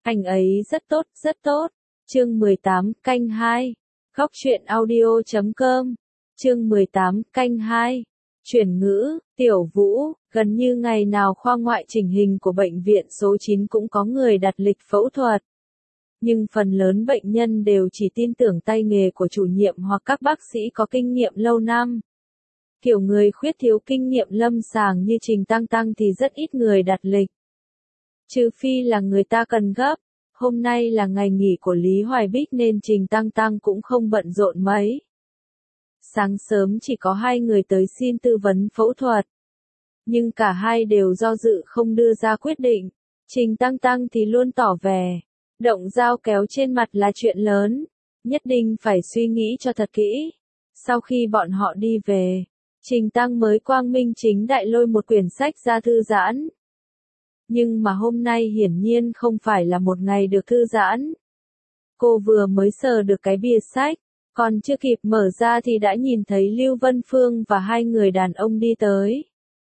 Anh ấy rất tốt, rất tốt. Chương 18, canh 2. Góc truyện audio.com. Chương 18, canh 2. Chuyển ngữ, Tiểu Vũ, gần như ngày nào khoa ngoại chỉnh hình của bệnh viện số 9 cũng có người đặt lịch phẫu thuật. Nhưng phần lớn bệnh nhân đều chỉ tin tưởng tay nghề của chủ nhiệm hoặc các bác sĩ có kinh nghiệm lâu năm. Kiểu người khuyết thiếu kinh nghiệm lâm sàng như Trình Tăng Tăng thì rất ít người đặt lịch. Trừ phi là người ta cần gấp. Hôm nay là ngày nghỉ của Lý Hoài Bích nên Trình Tăng Tăng cũng không bận rộn mấy. Sáng sớm chỉ có 2 người tới xin tư vấn phẫu thuật. Nhưng cả hai đều do dự không đưa ra quyết định. Trình Tăng Tăng thì luôn tỏ vẻ, động dao kéo trên mặt là chuyện lớn, nhất định phải suy nghĩ cho thật kỹ. Sau khi bọn họ đi về, Trình Tăng mới quang minh chính đại lôi một quyển sách ra thư giãn. Nhưng mà hôm nay hiển nhiên không phải là một ngày được thư giãn. Cô vừa mới sờ được cái bìa sách, còn chưa kịp mở ra thì đã nhìn thấy Lưu Vân Phương và 2 người đàn ông đi tới.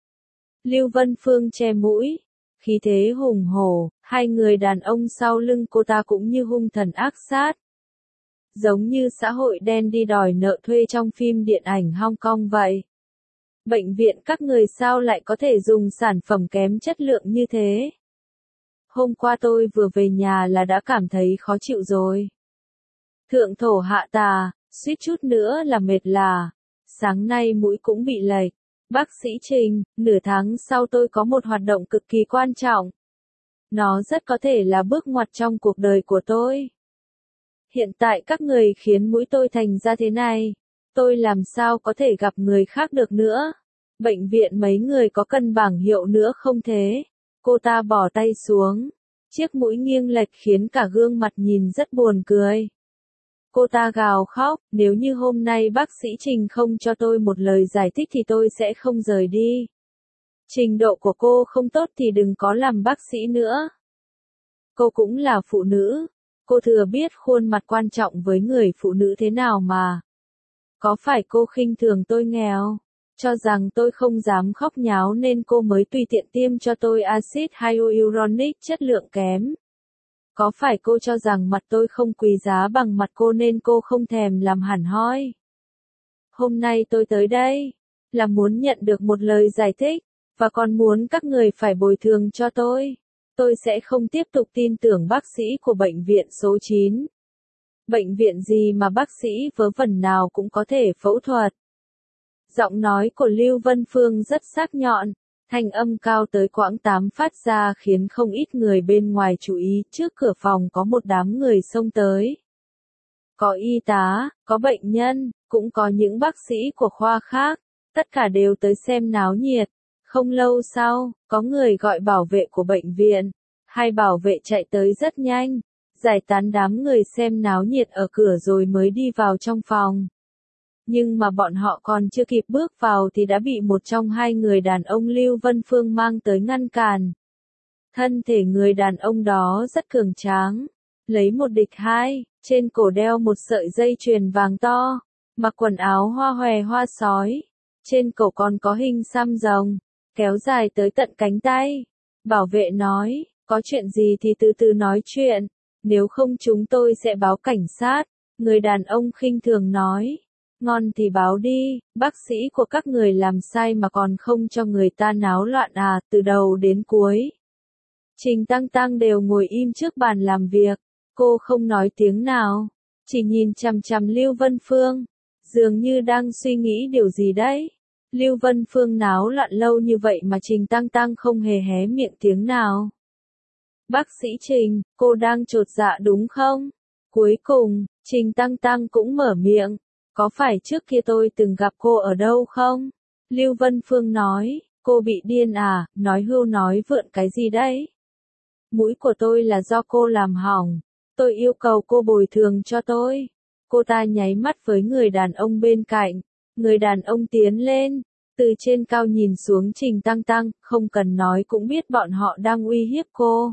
Lưu Vân Phương che mũi, khí thế hùng hổ, 2 người đàn ông sau lưng cô ta cũng như hung thần ác sát. Giống như xã hội đen đi đòi nợ thuê trong phim điện ảnh Hong Kong vậy. Bệnh viện các người sao lại có thể dùng sản phẩm kém chất lượng như thế? Hôm qua tôi vừa về nhà là đã cảm thấy khó chịu rồi. Thượng thổ hạ tà, suýt chút nữa là mệt là. Sáng nay mũi cũng bị lệch. Bác sĩ Trình, nửa tháng sau tôi có một hoạt động cực kỳ quan trọng. Nó rất có thể là bước ngoặt trong cuộc đời của tôi. Hiện tại các người khiến mũi tôi thành ra thế này. Tôi làm sao có thể gặp người khác được nữa? Bệnh viện mấy người có cần bảng hiệu nữa không thế? Cô ta bỏ tay xuống. Chiếc mũi nghiêng lệch khiến cả gương mặt nhìn rất buồn cười. Cô ta gào khóc, nếu như hôm nay bác sĩ Trình không cho tôi một lời giải thích thì tôi sẽ không rời đi. Trình độ của cô không tốt thì đừng có làm bác sĩ nữa. Cô cũng là phụ nữ. Cô thừa biết khuôn mặt quan trọng với người phụ nữ thế nào mà. Có phải cô khinh thường tôi nghèo? Cho rằng tôi không dám khóc nháo nên cô mới tùy tiện tiêm cho tôi axit hyaluronic chất lượng kém. Có phải cô cho rằng mặt tôi không quý giá bằng mặt cô nên cô không thèm làm hẳn hoi? Hôm nay tôi tới đây là muốn nhận được một lời giải thích, và còn muốn các người phải bồi thường cho tôi. Tôi sẽ không tiếp tục tin tưởng bác sĩ của bệnh viện số 9. Bệnh viện gì mà bác sĩ vớ vẩn nào cũng có thể phẫu thuật. Giọng nói của Lưu Vân Phương rất sắc nhọn, thanh âm cao tới quãng 8 phát ra khiến không ít người bên ngoài chú ý. Trước cửa phòng có một đám người xông tới. Có y tá, có bệnh nhân, cũng có những bác sĩ của khoa khác, tất cả đều tới xem náo nhiệt. Không lâu sau, có người gọi bảo vệ của bệnh viện. 2 bảo vệ chạy tới rất nhanh, giải tán đám người xem náo nhiệt ở cửa rồi mới đi vào trong phòng. Nhưng mà bọn họ còn chưa kịp bước vào thì đã bị một trong 2 người đàn ông Lưu Vân Phương mang tới ngăn cản. Thân thể người đàn ông đó rất cường tráng, lấy 1 địch 2, trên cổ đeo một sợi dây chuyền vàng to, mặc quần áo hoa hòe hoa sói, trên cổ còn có hình xăm rồng, kéo dài tới tận cánh tay. Bảo vệ nói, có chuyện gì thì từ từ nói chuyện, nếu không chúng tôi sẽ báo cảnh sát. Người đàn ông khinh thường nói. Ngon thì báo đi, bác sĩ của các người làm sai mà còn không cho người ta náo loạn à, từ đầu đến cuối. Trình Tăng Tăng đều ngồi im trước bàn làm việc, cô không nói tiếng nào, chỉ nhìn chằm chằm Lưu Vân Phương, dường như đang suy nghĩ điều gì đấy. Lưu Vân Phương náo loạn lâu như vậy mà Trình Tăng Tăng không hề hé miệng tiếng nào. Bác sĩ Trình, cô đang chột dạ đúng không? Cuối cùng, Trình Tăng Tăng cũng mở miệng. Có phải trước kia tôi từng gặp cô ở đâu không? Lưu Vân Phương nói, cô bị điên à, nói hưu nói vượn cái gì đấy? Mũi của tôi là do cô làm hỏng, tôi yêu cầu cô bồi thường cho tôi. Cô ta nháy mắt với người đàn ông bên cạnh, người đàn ông tiến lên, từ trên cao nhìn xuống Trình Tăng Tăng, không cần nói cũng biết bọn họ đang uy hiếp cô.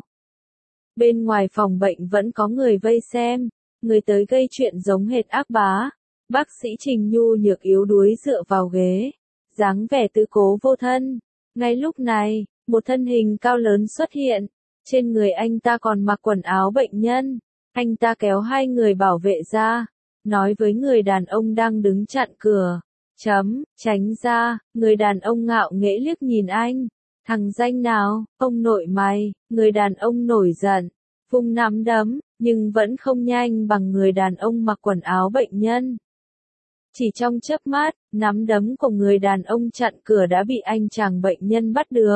Bên ngoài phòng bệnh vẫn có người vây xem, người tới gây chuyện giống hệt ác bá. Bác sĩ Trình nhu nhược yếu đuối dựa vào ghế, dáng vẻ tư cố vô thân. Ngay lúc này, một thân hình cao lớn xuất hiện, Trên người anh ta còn mặc quần áo bệnh nhân. Anh ta kéo hai người bảo vệ ra, nói với người đàn ông đang đứng chặn cửa. Tránh ra, người đàn ông ngạo nghễ liếc nhìn anh. Thằng danh nào, ông nội mày, người đàn ông nổi giận, vung nắm đấm, nhưng vẫn không nhanh bằng người đàn ông mặc quần áo bệnh nhân. Chỉ trong chớp mắt, nắm đấm của người đàn ông chặn cửa đã bị anh chàng bệnh nhân bắt được.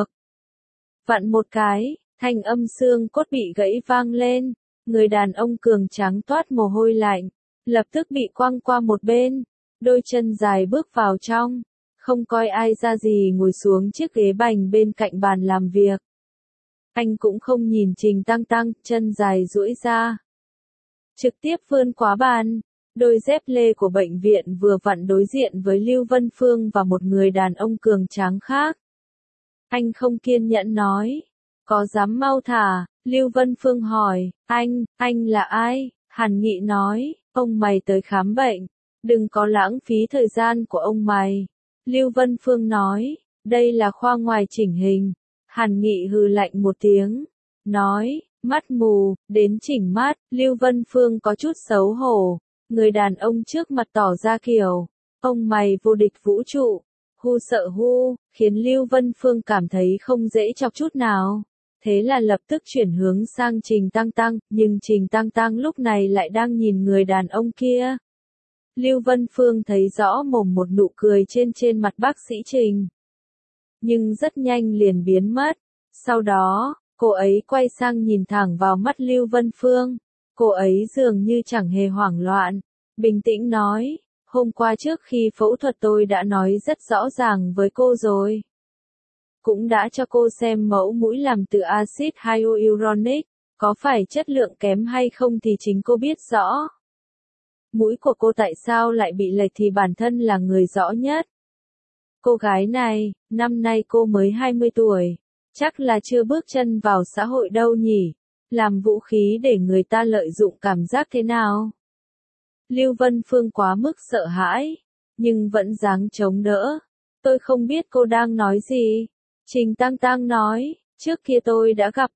Vặn một cái, thanh âm xương cốt bị gãy vang lên, người đàn ông cường tráng toát mồ hôi lạnh, lập tức bị quăng qua một bên, đôi chân dài bước vào trong, không coi ai ra gì ngồi xuống chiếc ghế bành bên cạnh bàn làm việc. Anh cũng không nhìn Trình Tăng Tăng, chân dài duỗi ra, trực tiếp vươn quá bàn. Đôi dép lê của bệnh viện vừa vặn đối diện với Lưu Vân Phương và một người đàn ông cường tráng khác. Anh không kiên nhẫn nói, có dám mau thả? Lưu Vân Phương hỏi, anh là ai? Hàn Nghị nói, ông mày tới khám bệnh, đừng có lãng phí thời gian của ông mày. Lưu Vân Phương nói, đây là khoa ngoài chỉnh hình. Hàn Nghị hừ lạnh một tiếng, nói, mắt mù, đến chỉnh mắt. Lưu Vân Phương có chút xấu hổ. Người đàn ông trước mặt tỏ ra kiểu, ông mày vô địch vũ trụ, hu sợ hu, khiến Lưu Vân Phương cảm thấy không dễ chọc chút nào. Thế là lập tức chuyển hướng sang Trình Tăng Tăng, nhưng Trình Tăng Tăng lúc này lại đang nhìn người đàn ông kia. Lưu Vân Phương thấy rõ mồm một nụ cười trên mặt bác sĩ Trình. Nhưng rất nhanh liền biến mất. Sau đó, cô ấy quay sang nhìn thẳng vào mắt Lưu Vân Phương. Cô ấy dường như chẳng hề hoảng loạn, bình tĩnh nói, hôm qua trước khi phẫu thuật tôi đã nói rất rõ ràng với cô rồi. Cũng đã cho cô xem mẫu mũi làm từ axit hyaluronic, có phải chất lượng kém hay không thì chính cô biết rõ. Mũi của cô tại sao lại bị lệch thì bản thân là người rõ nhất. Cô gái này, năm nay cô mới 20 tuổi, chắc là chưa bước chân vào xã hội đâu nhỉ. Làm vũ khí để người ta lợi dụng cảm giác thế nào? Lưu Vân Phương quá mức sợ hãi, nhưng vẫn dáng chống đỡ. Tôi không biết cô đang nói gì. Trình Tăng Tăng nói, trước kia tôi đã gặp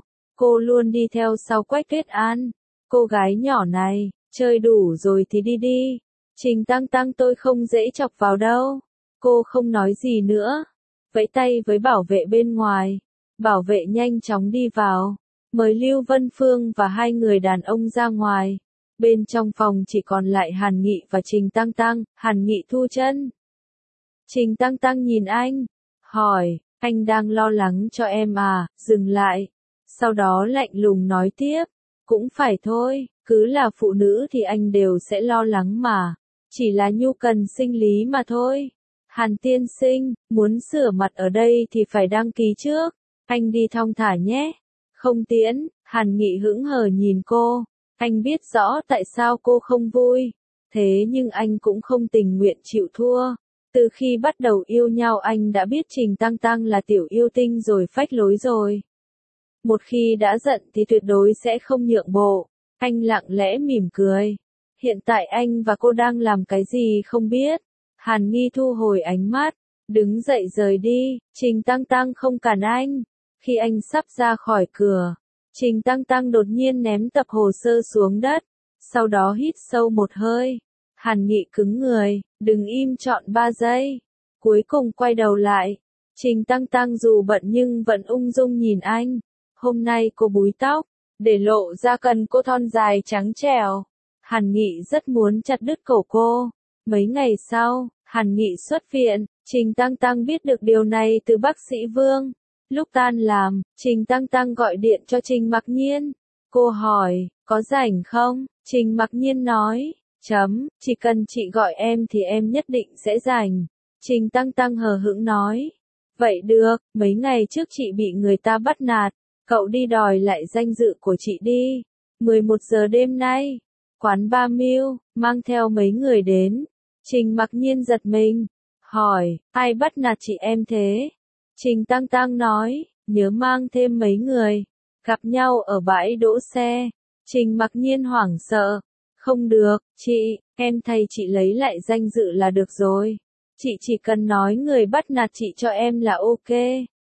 cô luôn đi theo sau Quách Tuyết An. Cô gái nhỏ này, chơi đủ rồi thì đi đi. Trình Tăng Tăng tôi không dễ chọc vào đâu. Cô không nói gì nữa, vẫy tay với bảo vệ bên ngoài. Bảo vệ nhanh chóng đi vào, mời Lưu Vân Phương và hai người đàn ông ra ngoài. Bên trong phòng chỉ còn lại Hàn Nghị và Trình Tăng Tăng. Hàn Nghị thu chân. Trình Tăng Tăng nhìn anh, hỏi, anh đang lo lắng cho em à? Dừng lại. Sau đó lạnh lùng nói tiếp, cũng phải thôi, cứ là phụ nữ thì anh đều sẽ lo lắng mà. Chỉ là nhu cần sinh lý mà thôi. Hàn tiên sinh, muốn sửa mặt ở đây thì phải đăng ký trước. Anh đi thong thả nhé. Không tiễn. Hàn Nghị hững hờ nhìn cô. Anh biết rõ tại sao cô không vui. Thế nhưng anh cũng không tình nguyện chịu thua. Từ khi bắt đầu yêu nhau anh đã biết Trình Tăng Tăng là tiểu yêu tinh rồi, phách lối rồi. Một khi đã giận thì tuyệt đối sẽ không nhượng bộ. Anh lặng lẽ mỉm cười. Hiện tại anh và cô đang làm cái gì không biết. Hàn Nghi thu hồi ánh mắt, đứng dậy rời đi. Trình Tăng Tăng không cản anh. Khi anh sắp ra khỏi cửa, Trình Tăng Tăng đột nhiên ném tập hồ sơ xuống đất, sau đó hít sâu một hơi. Hàn Nghị cứng người, đứng im trọn 3 giây, cuối cùng quay đầu lại. Trình Tăng Tăng dù bận nhưng vẫn ung dung nhìn anh. Hôm nay cô búi tóc, để lộ ra cần cô thon dài trắng trẻo. Hàn Nghị rất muốn chặt đứt cổ cô. Mấy ngày sau, Hàn Nghị xuất viện, Trình Tăng Tăng biết được điều này từ bác sĩ Vương. Lúc tan làm, Trình Tăng Tăng gọi điện cho Trình Mặc Nhiên. Cô hỏi, có rảnh không? Trình Mặc Nhiên nói, chỉ cần chị gọi em thì em nhất định sẽ rảnh. Trình Tăng Tăng hờ hững nói, vậy được, mấy ngày trước chị bị người ta bắt nạt, cậu đi đòi lại danh dự của chị đi. 11 giờ đêm nay, quán Ba Miu, mang theo mấy người đến. Trình Mặc Nhiên giật mình, hỏi, ai bắt nạt chị em thế? Trình Tăng Tăng nói, nhớ mang thêm mấy người. Gặp nhau ở bãi đỗ xe. Trình Mặc Nhiên hoảng sợ. Không được, chị, em thay chị lấy lại danh dự là được rồi. Chị chỉ cần nói người bắt nạt chị cho em là ok.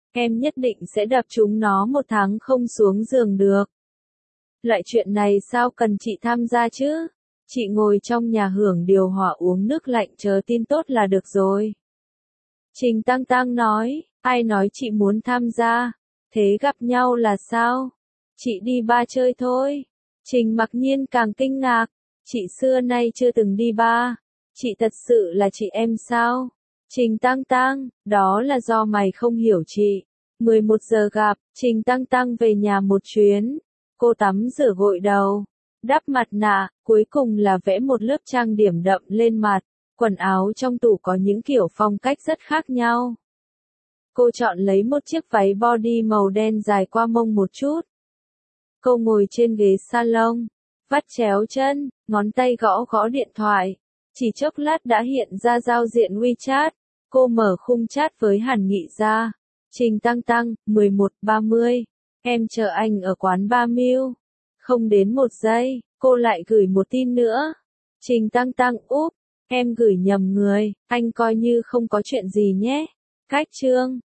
Em nhất định sẽ đập chúng nó một tháng không xuống giường được. Loại chuyện này sao cần chị tham gia chứ? Chị ngồi trong nhà hưởng điều hòa uống nước lạnh chờ tin tốt là được rồi. Trình Tăng Tăng nói, ai nói chị muốn tham gia? Thế gặp nhau là sao? Chị đi bar chơi thôi. Trình Mặc Nhiên càng kinh ngạc, chị xưa nay chưa từng đi bar. Chị thật sự là chị em sao? Trình Tăng Tăng, đó là do mày không hiểu chị. 11 giờ gặp, Trình Tăng Tăng về nhà một chuyến. Cô tắm rửa gội đầu, đắp mặt nạ, cuối cùng là vẽ một lớp trang điểm đậm lên mặt. Quần áo trong tủ có những kiểu phong cách rất khác nhau. Cô chọn lấy một chiếc váy body màu đen dài qua mông một chút. Cô ngồi trên ghế salon, vắt chéo chân, ngón tay gõ gõ điện thoại. Chỉ chốc lát đã hiện ra giao diện WeChat. Cô mở khung chat với Hàn Nghị ra. Trình Tăng Tăng, 11:30. Em chờ anh ở quán Ba Mill. Không đến 1 giây, cô lại gửi một tin nữa. Trình Tăng Tăng, úp, em gửi nhầm người, anh coi như không có chuyện gì nhé. Cách chương